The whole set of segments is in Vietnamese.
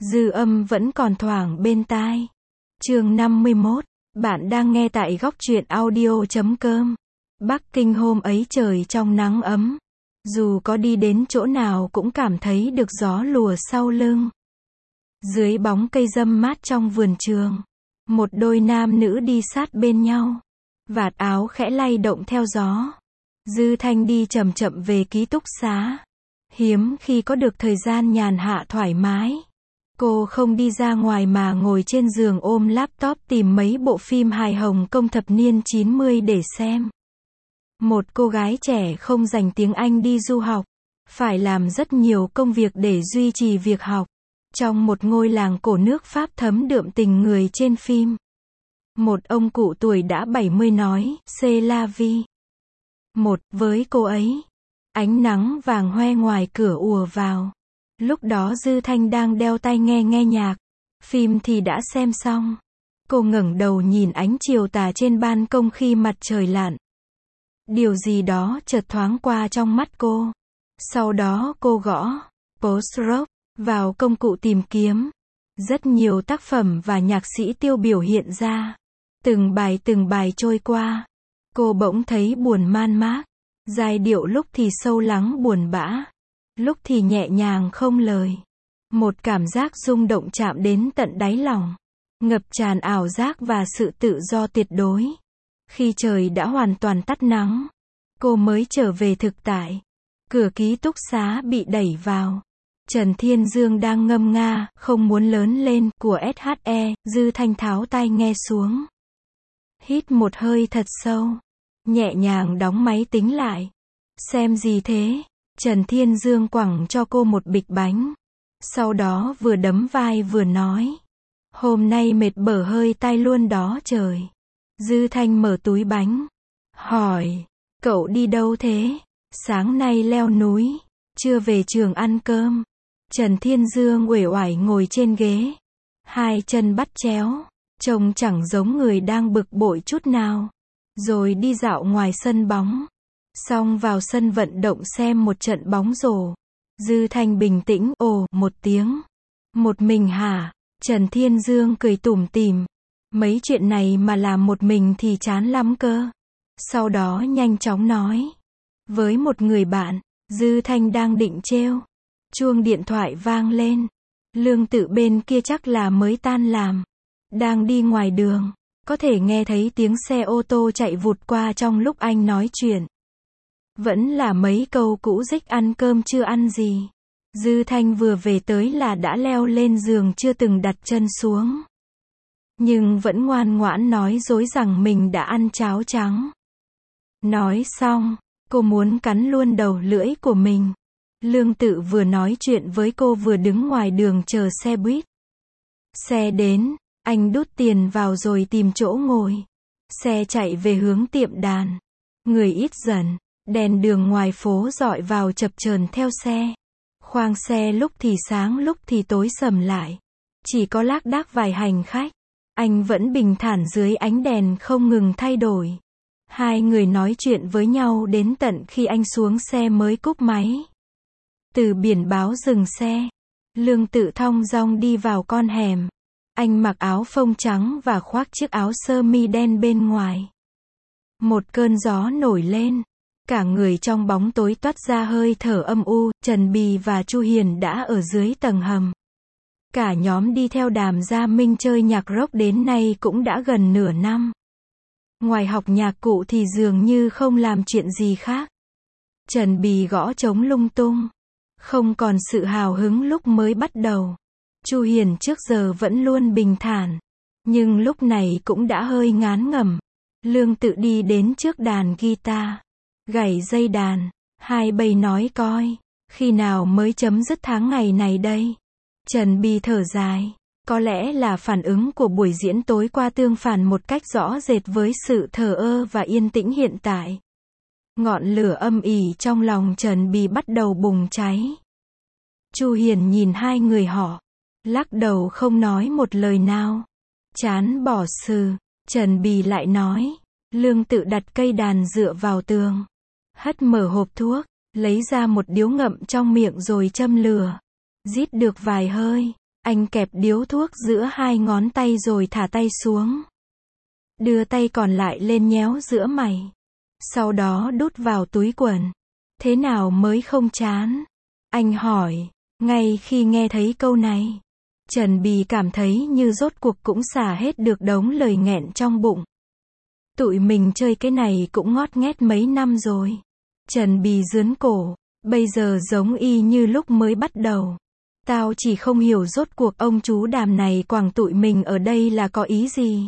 dư âm vẫn còn thoảng bên tai. Chương 51, bạn đang nghe tại góc truyện audio.com. Bắc Kinh hôm ấy trời trong nắng ấm. Dù có đi đến chỗ nào cũng cảm thấy được gió lùa sau lưng. Dưới bóng cây râm mát trong vườn trường, một đôi nam nữ đi sát bên nhau. Vạt áo khẽ lay động theo gió. Dư Thanh đi chậm chậm về ký túc xá. Hiếm khi có được thời gian nhàn hạ thoải mái. Cô không đi ra ngoài mà ngồi trên giường ôm laptop tìm mấy bộ phim hài Hồng Kông thập niên 90 để xem. Một cô gái trẻ không dành tiếng Anh đi du học, phải làm rất nhiều công việc để duy trì việc học. Trong một ngôi làng cổ nước Pháp thấm đượm tình người trên phim. Một ông cụ tuổi đã 70 nói, c'est la vie. Với cô ấy, ánh nắng vàng hoe ngoài cửa ùa vào. Lúc đó Dư Thanh đang đeo tai nghe nhạc. Phim thì đã xem xong. Cô ngẩng đầu nhìn ánh chiều tà trên ban công khi mặt trời lặn. Điều gì đó chợt thoáng qua trong mắt cô. Sau đó cô gõ post-rock vào công cụ tìm kiếm. Rất nhiều tác phẩm và nhạc sĩ tiêu biểu hiện ra. Từng bài trôi qua. Cô bỗng thấy buồn man mác. Giai điệu lúc thì sâu lắng buồn bã, lúc thì nhẹ nhàng không lời. Một cảm giác rung động chạm đến tận đáy lòng. Ngập tràn ảo giác và sự tự do tuyệt đối. Khi trời đã hoàn toàn tắt nắng, cô mới trở về thực tại. Cửa ký túc xá bị đẩy vào. Trần Thiên Dương đang ngâm nga, không muốn lớn lên, của SHE. Dư Thanh tháo tai nghe xuống. Hít một hơi thật sâu. Nhẹ nhàng đóng máy tính lại. Xem gì thế? Trần Thiên Dương quẳng cho cô một bịch bánh. Sau đó vừa đấm vai vừa nói. Hôm nay mệt bở hơi tai luôn đó trời. Dư Thanh mở túi bánh. Hỏi. Cậu đi đâu thế? Sáng nay leo núi. Chưa về trường ăn cơm. Trần Thiên Dương uể oải ngồi trên ghế. Hai chân bắt chéo. Trông chẳng giống người đang bực bội chút nào. Rồi đi dạo ngoài sân bóng. Xong vào sân vận động xem một trận bóng rổ. Dư Thanh bình tĩnh, ồ, một tiếng. Một mình hả? Trần Thiên Dương cười tủm tỉm. Mấy chuyện này mà làm một mình thì chán lắm cơ. Sau đó nhanh chóng nói. Với một người bạn, Dư Thanh đang định trêu. Chuông điện thoại vang lên. Lương Tự bên kia chắc là mới tan làm. Đang đi ngoài đường. Có thể nghe thấy tiếng xe ô tô chạy vụt qua trong lúc anh nói chuyện. Vẫn là mấy câu cũ rích ăn cơm chưa ăn gì. Dư Thanh vừa về tới là đã leo lên giường chưa từng đặt chân xuống. Nhưng vẫn ngoan ngoãn nói dối rằng mình đã ăn cháo trắng. Nói xong, cô muốn cắn luôn đầu lưỡi của mình. Lương Tự vừa nói chuyện với cô vừa đứng ngoài đường chờ xe buýt. Xe đến. Anh đút tiền vào rồi tìm chỗ ngồi. Xe chạy về hướng tiệm đàn. Người ít dần. Đèn đường ngoài phố rọi vào chập chờn theo xe. Khoang xe lúc thì sáng lúc thì tối sầm lại. Chỉ có lác đác vài hành khách. Anh vẫn bình thản dưới ánh đèn không ngừng thay đổi. Hai người nói chuyện với nhau đến tận khi anh xuống xe mới cúp máy. Từ biển báo dừng xe, Lương Tự thong dong đi vào con hẻm. Anh mặc áo phông trắng và khoác chiếc áo sơ mi đen bên ngoài. Một cơn gió nổi lên. Cả người trong bóng tối toát ra hơi thở âm u. Trần Bì và Chu Hiền đã ở dưới tầng hầm. Cả nhóm đi theo Đàm Gia Minh chơi nhạc rock đến nay cũng đã gần nửa năm. Ngoài học nhạc cụ thì dường như không làm chuyện gì khác. Trần Bì gõ trống lung tung. Không còn sự hào hứng lúc mới bắt đầu. Chu Hiền trước giờ vẫn luôn bình thản. Nhưng lúc này cũng đã hơi ngán ngẩm. Lương Tự đi đến trước đàn guitar. Gảy dây đàn. Hai bầy nói coi. Khi nào mới chấm dứt tháng ngày này đây? Trần Bì thở dài. Có lẽ là phản ứng của buổi diễn tối qua tương phản một cách rõ rệt với sự thờ ơ và yên tĩnh hiện tại. Ngọn lửa âm ỉ trong lòng Trần Bì bắt đầu bùng cháy. Chu Hiền nhìn hai người họ. Lắc đầu không nói một lời nào. Chán bỏ sừ. Trần Bì lại nói. Lương Tự đặt cây đàn dựa vào tường. Hất mở hộp thuốc. Lấy ra một điếu ngậm trong miệng rồi châm lửa. Rít được vài hơi. Anh kẹp điếu thuốc giữa hai ngón tay rồi thả tay xuống. Đưa tay còn lại lên nhéo giữa mày. Sau đó đút vào túi quần. Thế nào mới không chán? Anh hỏi. Ngay khi nghe thấy câu này, Trần Bì cảm thấy như rốt cuộc cũng xả hết được đống lời nghẹn trong bụng. Tụi mình chơi cái này cũng ngót nghét mấy năm rồi. Trần Bì rướn cổ. Bây giờ giống y như lúc mới bắt đầu. Tao chỉ không hiểu rốt cuộc ông chú Đàm này quẳng tụi mình ở đây là có ý gì.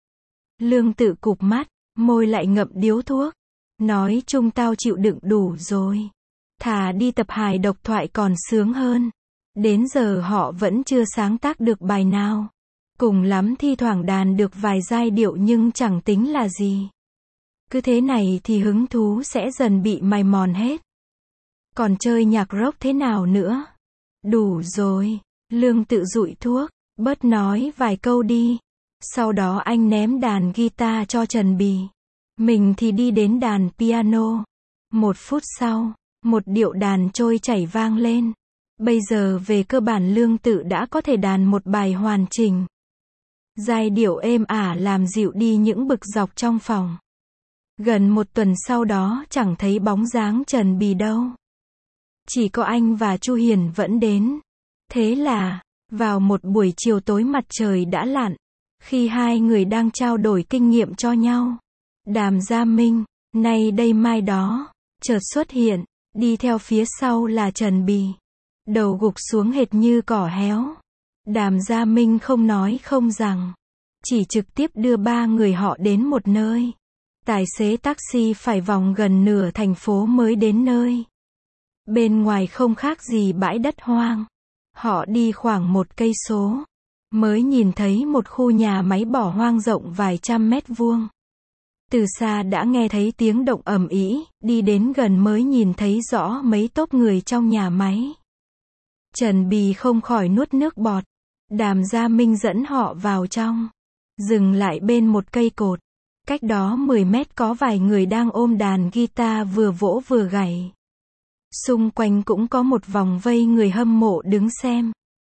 Lương Tự cụp mắt, môi lại ngậm điếu thuốc. Nói chung tao chịu đựng đủ rồi. Thà đi tập hài độc thoại còn sướng hơn. Đến giờ họ vẫn chưa sáng tác được bài nào. Cùng lắm thi thoảng đàn được vài giai điệu nhưng chẳng tính là gì. Cứ thế này thì hứng thú sẽ dần bị mài mòn hết. Còn chơi nhạc rock thế nào nữa? Đủ rồi. Lương Tự dụi thuốc. Bớt nói vài câu đi. Sau đó anh ném đàn guitar cho Trần Bì. Mình thì đi đến đàn piano. 1 phút sau, một điệu đàn trôi chảy vang lên. Bây giờ về cơ bản Lương Tự đã có thể đàn một bài hoàn chỉnh. Giai điệu êm ả làm dịu đi những bực dọc trong phòng. Gần 1 tuần sau đó chẳng thấy bóng dáng Trần Bì đâu. Chỉ có anh và Chu Hiền vẫn đến. Thế là, vào một buổi chiều tối mặt trời đã lặn, khi hai người đang trao đổi kinh nghiệm cho nhau, Đàm Gia Minh, nay đây mai đó, chợt xuất hiện, đi theo phía sau là Trần Bì. Đầu gục xuống hệt như cỏ héo. Đàm Gia Minh không nói không rằng, chỉ trực tiếp đưa 3 người họ đến một nơi. Tài xế taxi phải vòng gần nửa thành phố mới đến nơi. Bên ngoài không khác gì bãi đất hoang. Họ đi khoảng 1 cây số, mới nhìn thấy một khu nhà máy bỏ hoang rộng vài trăm mét vuông. Từ xa đã nghe thấy tiếng động ầm ĩ, đi đến gần mới nhìn thấy rõ mấy tốp người trong nhà máy. Trần Bì không khỏi nuốt nước bọt. Đàm Gia Minh dẫn họ vào trong, dừng lại bên một cây cột. Cách đó 10 mét có vài người đang ôm đàn guitar vừa vỗ vừa gảy. Xung quanh cũng có một vòng vây người hâm mộ đứng xem.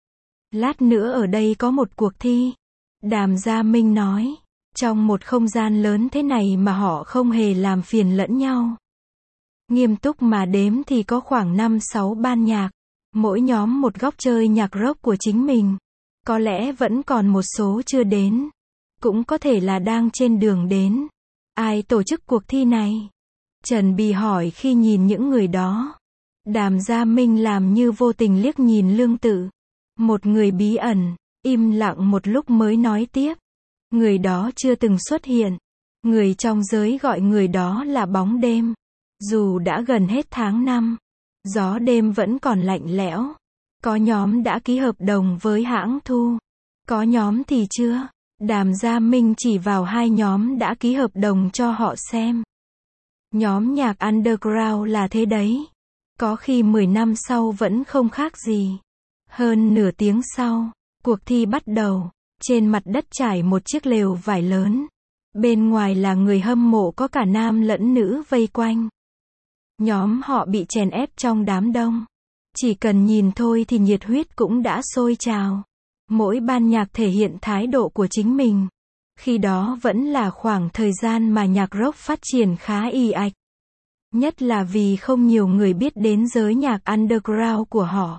Lát nữa ở đây có một cuộc thi. Đàm Gia Minh nói. Trong một không gian lớn thế này mà họ không hề làm phiền lẫn nhau. Nghiêm túc mà đếm thì có khoảng 5-6 ban nhạc. Mỗi nhóm một góc chơi nhạc rock của chính mình. Có lẽ vẫn còn một số chưa đến. Cũng có thể là đang trên đường đến. Ai tổ chức cuộc thi này? Trần Bì hỏi khi nhìn những người đó. Đàm Gia Minh làm như vô tình liếc nhìn Lương Tự. Một người bí ẩn, im lặng một lúc mới nói tiếp. Người đó chưa từng xuất hiện. Người trong giới gọi người đó là bóng đêm. Dù đã gần hết tháng 5, gió đêm vẫn còn lạnh lẽo. Có nhóm đã ký hợp đồng với hãng thu. Có nhóm thì chưa. Đàm Gia Minh chỉ vào 2 nhóm đã ký hợp đồng cho họ xem. Nhóm nhạc underground là thế đấy. Có khi 10 năm sau vẫn không khác gì. Hơn nửa tiếng sau, cuộc thi bắt đầu. Trên mặt đất trải một chiếc lều vải lớn. Bên ngoài là người hâm mộ có cả nam lẫn nữ vây quanh. Nhóm họ bị chèn ép trong đám đông. Chỉ cần nhìn thôi thì nhiệt huyết cũng đã sôi trào. Mỗi ban nhạc thể hiện thái độ của chính mình. Khi đó vẫn là khoảng thời gian mà nhạc rock phát triển khá ì ạch. Nhất là vì không nhiều người biết đến giới nhạc underground của họ.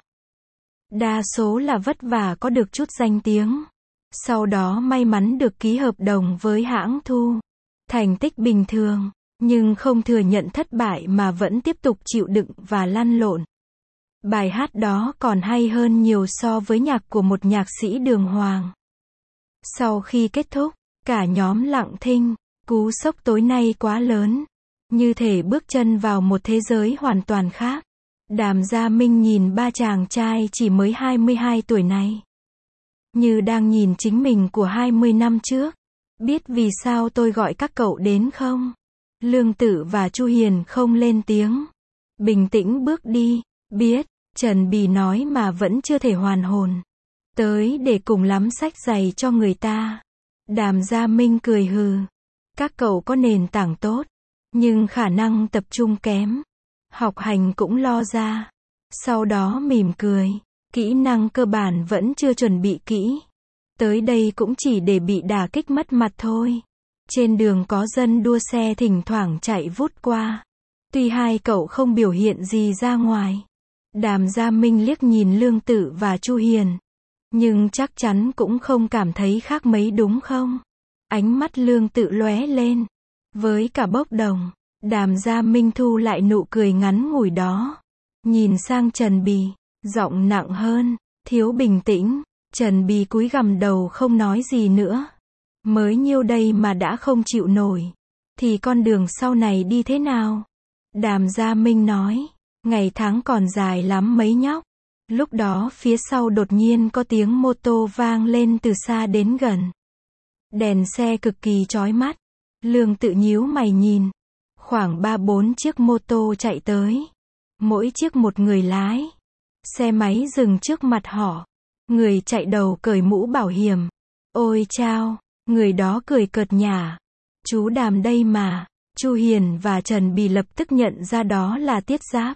Đa số là vất vả có được chút danh tiếng. Sau đó may mắn được ký hợp đồng với hãng thu. Thành tích bình thường, nhưng không thừa nhận thất bại mà vẫn tiếp tục chịu đựng và lăn lộn. Bài hát đó còn hay hơn nhiều so với nhạc của một nhạc sĩ đường hoàng. Sau khi kết thúc, cả nhóm lặng thinh. Cú sốc tối nay quá lớn. Như thể bước chân vào một thế giới hoàn toàn khác. Đàm Gia Minh nhìn 3 chàng trai chỉ mới 22 tuổi này. Như đang nhìn chính mình của 20 năm trước. Biết vì sao tôi gọi các cậu đến không? Lương Tự và Chu Hiền không lên tiếng. Bình tĩnh bước đi. Biết, Trần Bì nói mà vẫn chưa thể hoàn hồn. Tới để cùng lắm sách giày cho người ta. Đàm Gia Minh cười hừ. Các cậu có nền tảng tốt, nhưng khả năng tập trung kém. Học hành cũng lo ra. Sau đó mỉm cười. Kỹ năng cơ bản vẫn chưa chuẩn bị kỹ. Tới đây cũng chỉ để bị đả kích mất mặt thôi. Trên đường có dân đua xe thỉnh thoảng chạy vút qua. Tuy hai cậu không biểu hiện gì ra ngoài. Đàm Gia Minh liếc nhìn Lương Tự và Chu Hiền. Nhưng chắc chắn cũng không cảm thấy khác mấy đúng không? Ánh mắt Lương Tự lóe lên. Với cả bốc đồng, Đàm Gia Minh thu lại nụ cười ngắn ngủi đó. Nhìn sang Trần Bì, giọng nặng hơn, thiếu bình tĩnh. Trần Bì cúi gằm đầu không nói gì nữa. Mới nhiêu đây mà đã không chịu nổi. Thì con đường sau này đi thế nào? Đàm Gia Minh nói, ngày tháng còn dài lắm mấy nhóc. Lúc đó phía sau đột nhiên có tiếng mô tô vang lên từ xa đến gần. Đèn xe cực kỳ chói mắt. Lương Tự nhíu mày nhìn. Khoảng 3-4 chiếc mô tô chạy tới. Mỗi chiếc một người lái. Xe máy dừng trước mặt họ. Người chạy đầu cởi mũ bảo hiểm. Ôi chao, người đó cười cợt nhả. Chú Đàm đây mà. Chu Hiền và Trần Bì lập tức nhận ra đó là Tiết Giáp.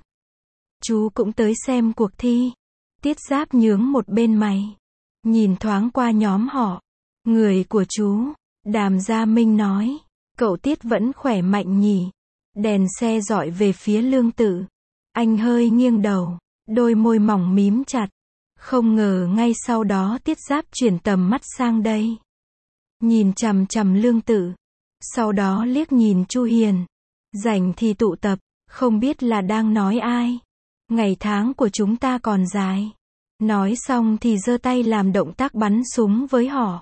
Chú cũng tới xem cuộc thi. Tiết Giáp nhướng một bên mày. Nhìn thoáng qua nhóm họ. Người của chú. Đàm Gia Minh nói. Cậu Tiết vẫn khỏe mạnh nhỉ. Đèn xe dọi về phía Lương Tự. Anh hơi nghiêng đầu. Đôi môi mỏng mím chặt. Không ngờ ngay sau đó Tiết Giáp chuyển tầm mắt sang đây. Nhìn chằm chằm Lương Tự. Sau đó liếc nhìn Chu Hiền. Rảnh thì tụ tập. Không biết là đang nói ai. Ngày tháng của chúng ta còn dài. Nói xong thì giơ tay làm động tác bắn súng với họ.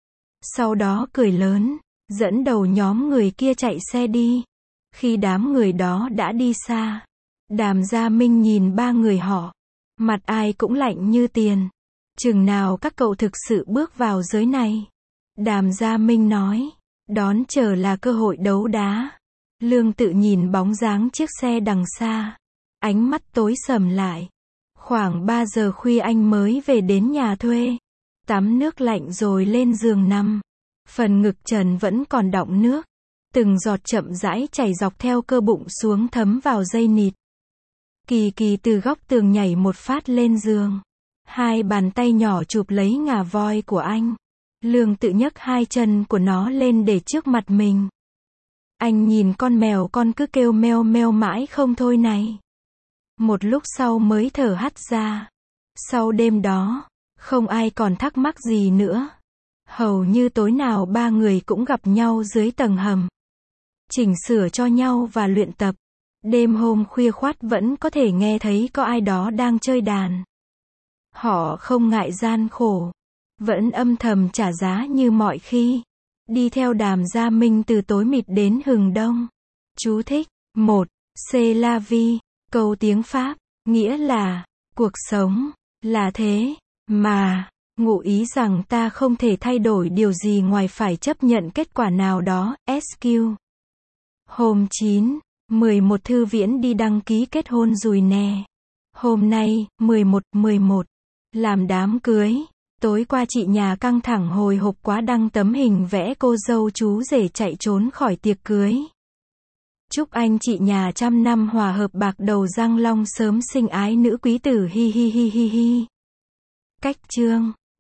Sau đó cười lớn. Dẫn đầu nhóm người kia chạy xe đi. Khi đám người đó đã đi xa. Đàm Gia Minh nhìn ba người họ. Mặt ai cũng lạnh như tiền. Chừng nào các cậu thực sự bước vào giới này? Đàm Gia Minh nói. Đón chờ là cơ hội đấu đá. Lương Tự nhìn bóng dáng chiếc xe đằng xa. Ánh mắt tối sầm lại. Khoảng 3 giờ khuya anh mới về đến nhà thuê. Tắm nước lạnh rồi lên giường nằm. Phần ngực trần vẫn còn đọng nước. Từng giọt chậm rãi chảy dọc theo cơ bụng xuống thấm vào dây nịt. Kỳ Kỳ từ góc tường nhảy một phát lên giường. Hai bàn tay nhỏ chụp lấy ngà voi của anh. Lương Tự nhấc hai chân của nó lên để trước mặt mình. Anh nhìn con mèo con cứ kêu meo meo mãi không thôi này. Một lúc sau mới thở hắt ra. Sau đêm đó, không ai còn thắc mắc gì nữa. Hầu như tối nào ba người cũng gặp nhau dưới tầng hầm. Chỉnh sửa cho nhau và luyện tập. Đêm hôm khuya khoắt vẫn có thể nghe thấy có ai đó đang chơi đàn. Họ không ngại gian khổ. Vẫn âm thầm trả giá như mọi khi. Đi theo Đàm Gia Minh từ tối mịt đến hừng đông. Chú thích. 1. C'est la vie. Câu tiếng Pháp. Nghĩa là, cuộc sống, là thế, mà, ngụ ý rằng ta không thể thay đổi điều gì ngoài phải chấp nhận kết quả nào đó. SQ. Hôm 9/11 Thư Viễn đi đăng ký kết hôn rồi nè. Hôm nay, 11/11, làm đám cưới. Tối qua chị nhà căng thẳng hồi hộp quá đăng tấm hình vẽ cô dâu chú rể chạy trốn khỏi tiệc cưới. Chúc anh chị nhà 100 năm hòa hợp bạc đầu răng long sớm sinh ái nữ quý tử hi hi hi hi hi. Cách chương